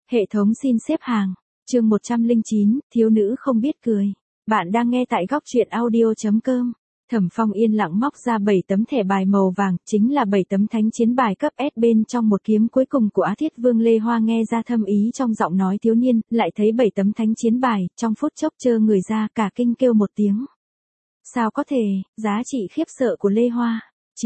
Hệ thống xin xếp hàng. Chương 109, thiếu nữ không biết cười. Bạn đang nghe tại góc truyện audio.com. Thẩm Phong yên lặng móc ra 7 tấm thẻ bài màu vàng, chính là 7 tấm thánh chiến bài cấp S bên trong một kiếm cuối cùng của Á Thiết Vương Lê Hoa. Nghe ra thâm ý trong giọng nói thiếu niên, lại thấy 7 tấm thánh chiến bài, trong phút chốc chơ người ra, cả kinh kêu một tiếng. Sao có thể, giá trị khiếp sợ của Lê Hoa.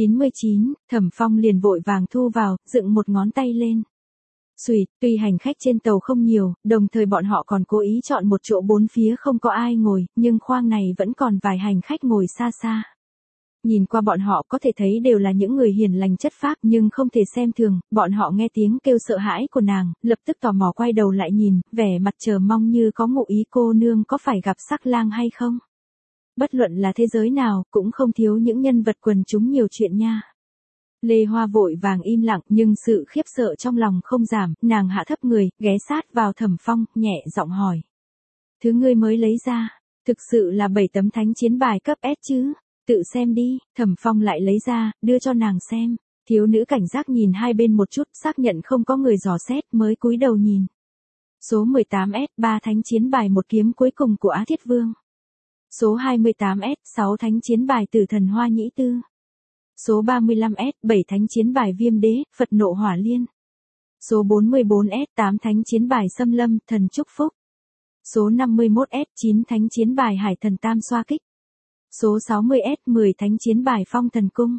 99, Thẩm Phong liền vội vàng thu vào, dựng một ngón tay lên. Xùyt, tuy hành khách trên tàu không nhiều, đồng thời bọn họ còn cố ý chọn một chỗ bốn phía không có ai ngồi, nhưng khoang này vẫn còn vài hành khách ngồi xa xa. Nhìn qua bọn họ có thể thấy đều là những người hiền lành chất phác nhưng không thể xem thường, bọn họ nghe tiếng kêu sợ hãi của nàng, lập tức tò mò quay đầu lại nhìn, vẻ mặt chờ mong như có ngụ ý cô nương có phải gặp sắc lang hay không. Bất luận là thế giới nào, cũng không thiếu những nhân vật quần chúng nhiều chuyện nha. Lê Hoa vội vàng im lặng nhưng sự khiếp sợ trong lòng không giảm, nàng hạ thấp người, ghé sát vào Thẩm Phong, nhẹ giọng hỏi. Thứ ngươi mới lấy ra, thực sự là 7 tấm thánh chiến bài cấp S chứ? Tự xem đi, Thẩm Phong lại lấy ra, đưa cho nàng xem. Thiếu nữ cảnh giác nhìn hai bên một chút, xác nhận không có người dò xét mới cúi đầu nhìn. Số 18S, 3 thánh chiến bài một kiếm cuối cùng của Á Thiết Vương. Số 28S, 6 thánh chiến bài Tử Thần Hoa Nhĩ Tư. Số 35S, 7 thánh chiến bài Viêm Đế, Phật Nộ Hỏa Liên. Số 44S, 8 thánh chiến bài Xâm Lâm, Thần Chúc Phúc. Số 51S, 9 thánh chiến bài Hải Thần Tam Xoa Kích. Số 60S, 10 thánh chiến bài Phong Thần Cung.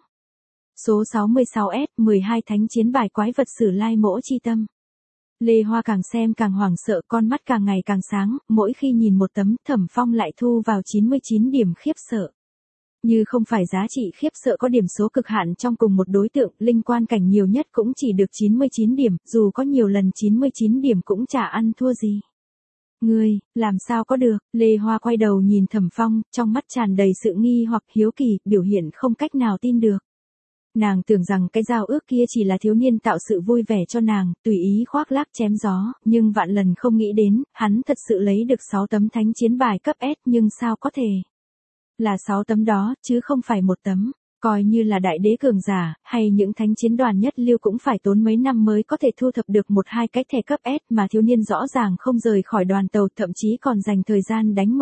Số 66S, 12 thánh chiến bài Quái Vật Sử Lai Mỗ Chi Tâm. Lê Hoa càng xem càng hoảng sợ, con mắt càng ngày càng sáng, mỗi khi nhìn một tấm, Thẩm Phong lại thu vào 99 điểm khiếp sợ. Như không phải giá trị khiếp sợ có điểm số cực hạn trong cùng một đối tượng, linh quan cảnh nhiều nhất cũng chỉ được 99 điểm, dù có nhiều lần 99 điểm cũng chả ăn thua gì. Ngươi, làm sao có được? Lê Hoa quay đầu nhìn Thẩm Phong, trong mắt tràn đầy sự nghi hoặc hiếu kỳ, biểu hiện không cách nào tin được. Nàng tưởng rằng cái giao ước kia chỉ là thiếu niên tạo sự vui vẻ cho nàng, tùy ý khoác lác chém gió, nhưng vạn lần không nghĩ đến, hắn thật sự lấy được 6 tấm thánh chiến bài cấp S, nhưng sao có thể? Là 6 tấm đó, chứ không phải một tấm. Coi như là đại đế cường giả, hay những thánh chiến đoàn nhất lưu cũng phải tốn mấy năm mới có thể thu thập được 1-2 cái thẻ cấp S, mà thiếu niên rõ ràng không rời khỏi đoàn tàu, thậm chí còn dành thời gian đánh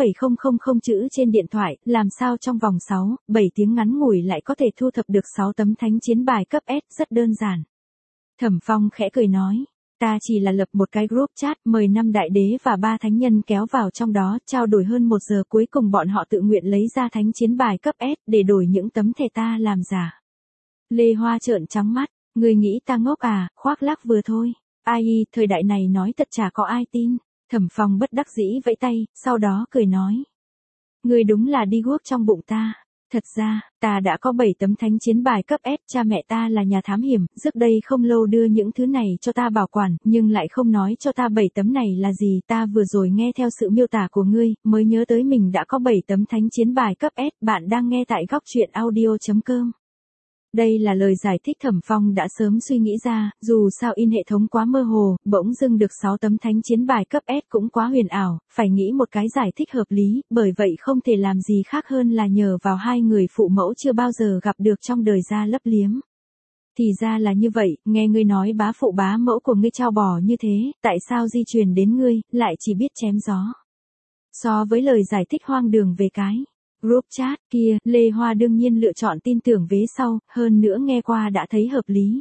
16,000 chữ trên điện thoại, làm sao trong vòng 6-7 tiếng ngắn ngủi lại có thể thu thập được 6 tấm thánh chiến bài cấp S, rất đơn giản. Thẩm Phong khẽ cười nói. Ta chỉ là lập một cái group chat, mời 5 đại đế và 3 thánh nhân kéo vào trong đó, trao đổi hơn 1 giờ, cuối cùng bọn họ tự nguyện lấy ra thánh chiến bài cấp S, để đổi những tấm thẻ ta làm giả. Lê Hoa trợn trắng mắt, người nghĩ ta ngốc à, khoác lác vừa thôi. Ai, thời đại này nói thật chả có ai tin. Thẩm Phong bất đắc dĩ vẫy tay, sau đó cười nói. Người đúng là đi guốc trong bụng ta. Thật ra, ta đã có 7 tấm thánh chiến bài cấp S, cha mẹ ta là nhà thám hiểm, trước đây không lâu đưa những thứ này cho ta bảo quản, nhưng lại không nói cho ta 7 tấm này là gì, ta vừa rồi nghe theo sự miêu tả của ngươi, mới nhớ tới mình đã có 7 tấm thánh chiến bài cấp S, bạn đang nghe tại góc truyện audio.com. Đây là lời giải thích Thẩm Phong đã sớm suy nghĩ ra, dù sao in hệ thống quá mơ hồ, bỗng dưng được 6 tấm thánh chiến bài cấp S cũng quá huyền ảo, phải nghĩ một cái giải thích hợp lý, bởi vậy không thể làm gì khác hơn là nhờ vào hai người phụ mẫu chưa bao giờ gặp được trong đời ra lấp liếm. Thì ra là như vậy, nghe ngươi nói bá phụ bá mẫu của ngươi trao bò như thế, tại sao di truyền đến ngươi, lại chỉ biết chém gió. So với lời giải thích hoang đường về cái group chat kia, Lê Hoa đương nhiên lựa chọn tin tưởng vế sau, hơn nữa nghe qua đã thấy hợp lý.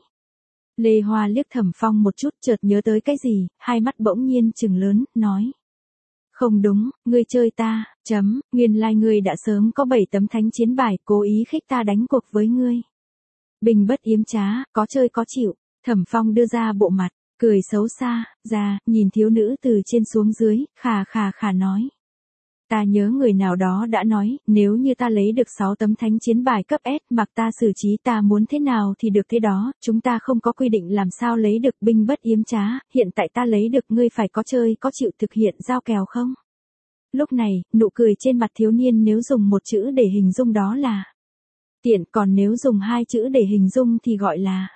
Lê Hoa liếc Thẩm Phong một chút, chợt nhớ tới cái gì, hai mắt bỗng nhiên trừng lớn, nói. Không đúng, ngươi chơi ta, nguyên lai ngươi đã sớm có 7 tấm thánh chiến bài, cố ý khích ta đánh cuộc với ngươi. Bình bất yếm trá, có chơi có chịu. Thẩm Phong đưa ra bộ mặt, cười xấu xa, ra, nhìn thiếu nữ từ trên xuống dưới, khà nói. Ta nhớ người nào đó đã nói, nếu như ta lấy được 6 tấm thánh chiến bài cấp S, mặc ta xử trí ta muốn thế nào thì được thế đó, chúng ta không có quy định làm sao lấy được, binh bất yếm trá, hiện tại ta lấy được, ngươi phải có chơi có chịu thực hiện giao kèo không? Lúc này, nụ cười trên mặt thiếu niên nếu dùng một chữ để hình dung đó là tiện, còn nếu dùng 2 chữ để hình dung thì gọi là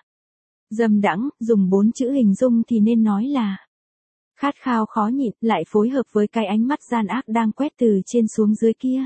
dâm đãng, dùng 4 chữ hình dung thì nên nói là khát khao khó nhịn, lại phối hợp với cái ánh mắt gian ác đang quét từ trên xuống dưới kia.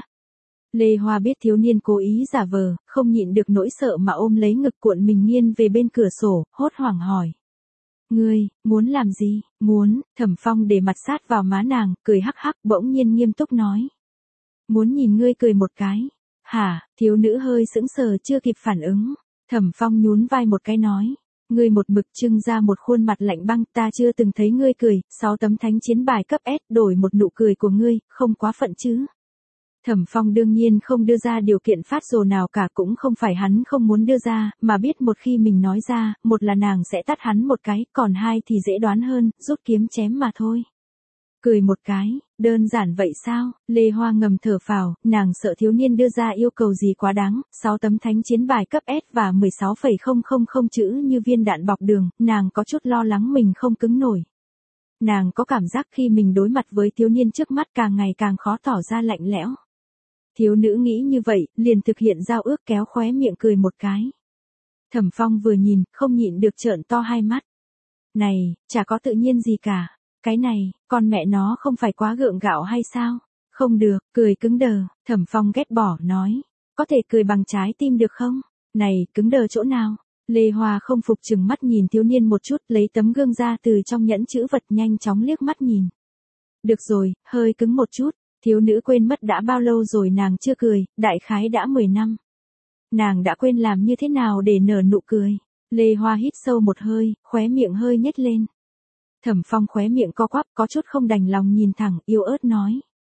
Lê Hoa biết thiếu niên cố ý giả vờ, không nhịn được nỗi sợ mà ôm lấy ngực cuộn mình nghiêng về bên cửa sổ, hốt hoảng hỏi. Ngươi, muốn làm gì? Muốn, Thẩm Phong để mặt sát vào má nàng, cười hắc hắc, bỗng nhiên nghiêm túc nói. Muốn nhìn ngươi cười một cái. Hả, thiếu nữ hơi sững sờ chưa kịp phản ứng. Thẩm Phong nhún vai một cái nói. Ngươi một mực trưng ra một khuôn mặt lạnh băng, ta chưa từng thấy ngươi cười, 6 tấm thánh chiến bài cấp S đổi một nụ cười của ngươi, không quá phận chứ. Thẩm Phong đương nhiên không đưa ra điều kiện phát rồ nào cả, cũng không phải hắn không muốn đưa ra, mà biết một khi mình nói ra, một là nàng sẽ tát hắn một cái, còn hai thì dễ đoán hơn, rút kiếm chém mà thôi. Cười một cái, đơn giản vậy sao? Lê Hoa ngầm thở phào, nàng sợ thiếu niên đưa ra yêu cầu gì quá đáng, 6 tấm thánh chiến bài cấp S và 16,000 chữ như viên đạn bọc đường, nàng có chút lo lắng mình không cứng nổi. Nàng có cảm giác khi mình đối mặt với thiếu niên trước mắt càng ngày càng khó tỏ ra lạnh lẽo. Thiếu nữ nghĩ như vậy, liền thực hiện giao ước, kéo khóe miệng cười một cái. Thẩm Phong vừa nhìn, không nhịn được trợn to hai mắt. Này, chả có tự nhiên gì cả. Cái này, con mẹ nó không phải quá gượng gạo hay sao? Không được, cười cứng đờ, Thẩm Phong ghét bỏ, nói. Có thể cười bằng trái tim được không? Này, cứng đờ chỗ nào? Lê Hoa không phục chừng mắt nhìn thiếu niên một chút, lấy tấm gương ra từ trong nhẫn chữ vật, nhanh chóng liếc mắt nhìn. Được rồi, hơi cứng một chút. Thiếu nữ quên mất đã bao lâu rồi nàng chưa cười, đại khái đã 10 năm. Nàng đã quên làm như thế nào để nở nụ cười. Lê Hoa hít sâu một hơi, khóe miệng hơi nhếch lên. Thẩm Phong khóe miệng co quắp, có chút không đành lòng nhìn thẳng, yếu ớt nói.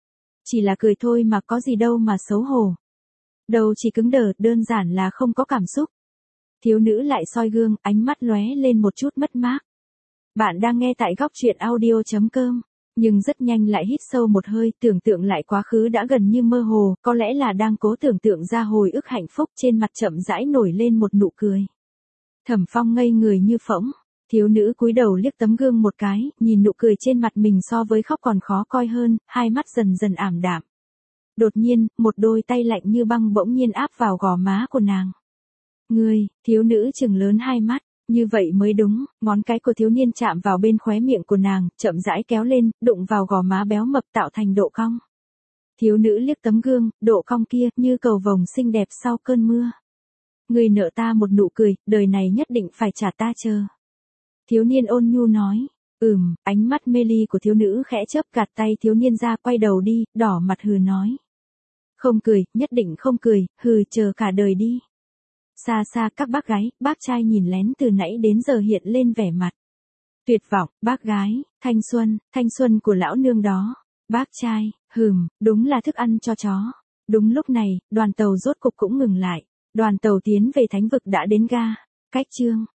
Chỉ là cười thôi mà, có gì đâu mà xấu hổ. Đầu chỉ cứng đờ, đơn giản là không có cảm xúc. Thiếu nữ lại soi gương, ánh mắt lóe lên một chút mất mát. Bạn đang nghe tại góc truyện audio.com. Nhưng rất nhanh lại hít sâu một hơi, tưởng tượng lại quá khứ đã gần như mơ hồ, có lẽ là đang cố tưởng tượng ra hồi ức hạnh phúc, trên mặt chậm rãi nổi lên một nụ cười. Thẩm Phong ngây người như phỗng, thiếu nữ cúi đầu liếc tấm gương một cái, nhìn nụ cười trên mặt mình so với khóc còn khó coi hơn, hai mắt dần dần ảm đạm. Đột nhiên, một đôi tay lạnh như băng bỗng nhiên áp vào gò má của nàng. Ngươi, thiếu nữ trừng lớn hai mắt. Như vậy mới đúng, ngón cái của thiếu niên chạm vào bên khóe miệng của nàng, chậm rãi kéo lên, đụng vào gò má béo mập tạo thành độ cong. Thiếu nữ liếc tấm gương, độ cong kia, như cầu vồng xinh đẹp sau cơn mưa. Người nợ ta một nụ cười, đời này nhất định phải trả ta chờ. Thiếu niên ôn nhu nói, ánh mắt mê ly của thiếu nữ khẽ chớp, gạt tay thiếu niên ra, quay đầu đi, đỏ mặt hừ nói. Không cười, nhất định không cười, hừ, chờ cả đời đi. Xa xa các bác gái, bác trai nhìn lén từ nãy đến giờ hiện lên vẻ mặt tuyệt vọng. Bác gái, thanh xuân của lão nương đó. Bác trai, đúng là thức ăn cho chó. Đúng lúc này, đoàn tàu rốt cục cũng ngừng lại. Đoàn tàu tiến về thánh vực đã đến ga. Cách chương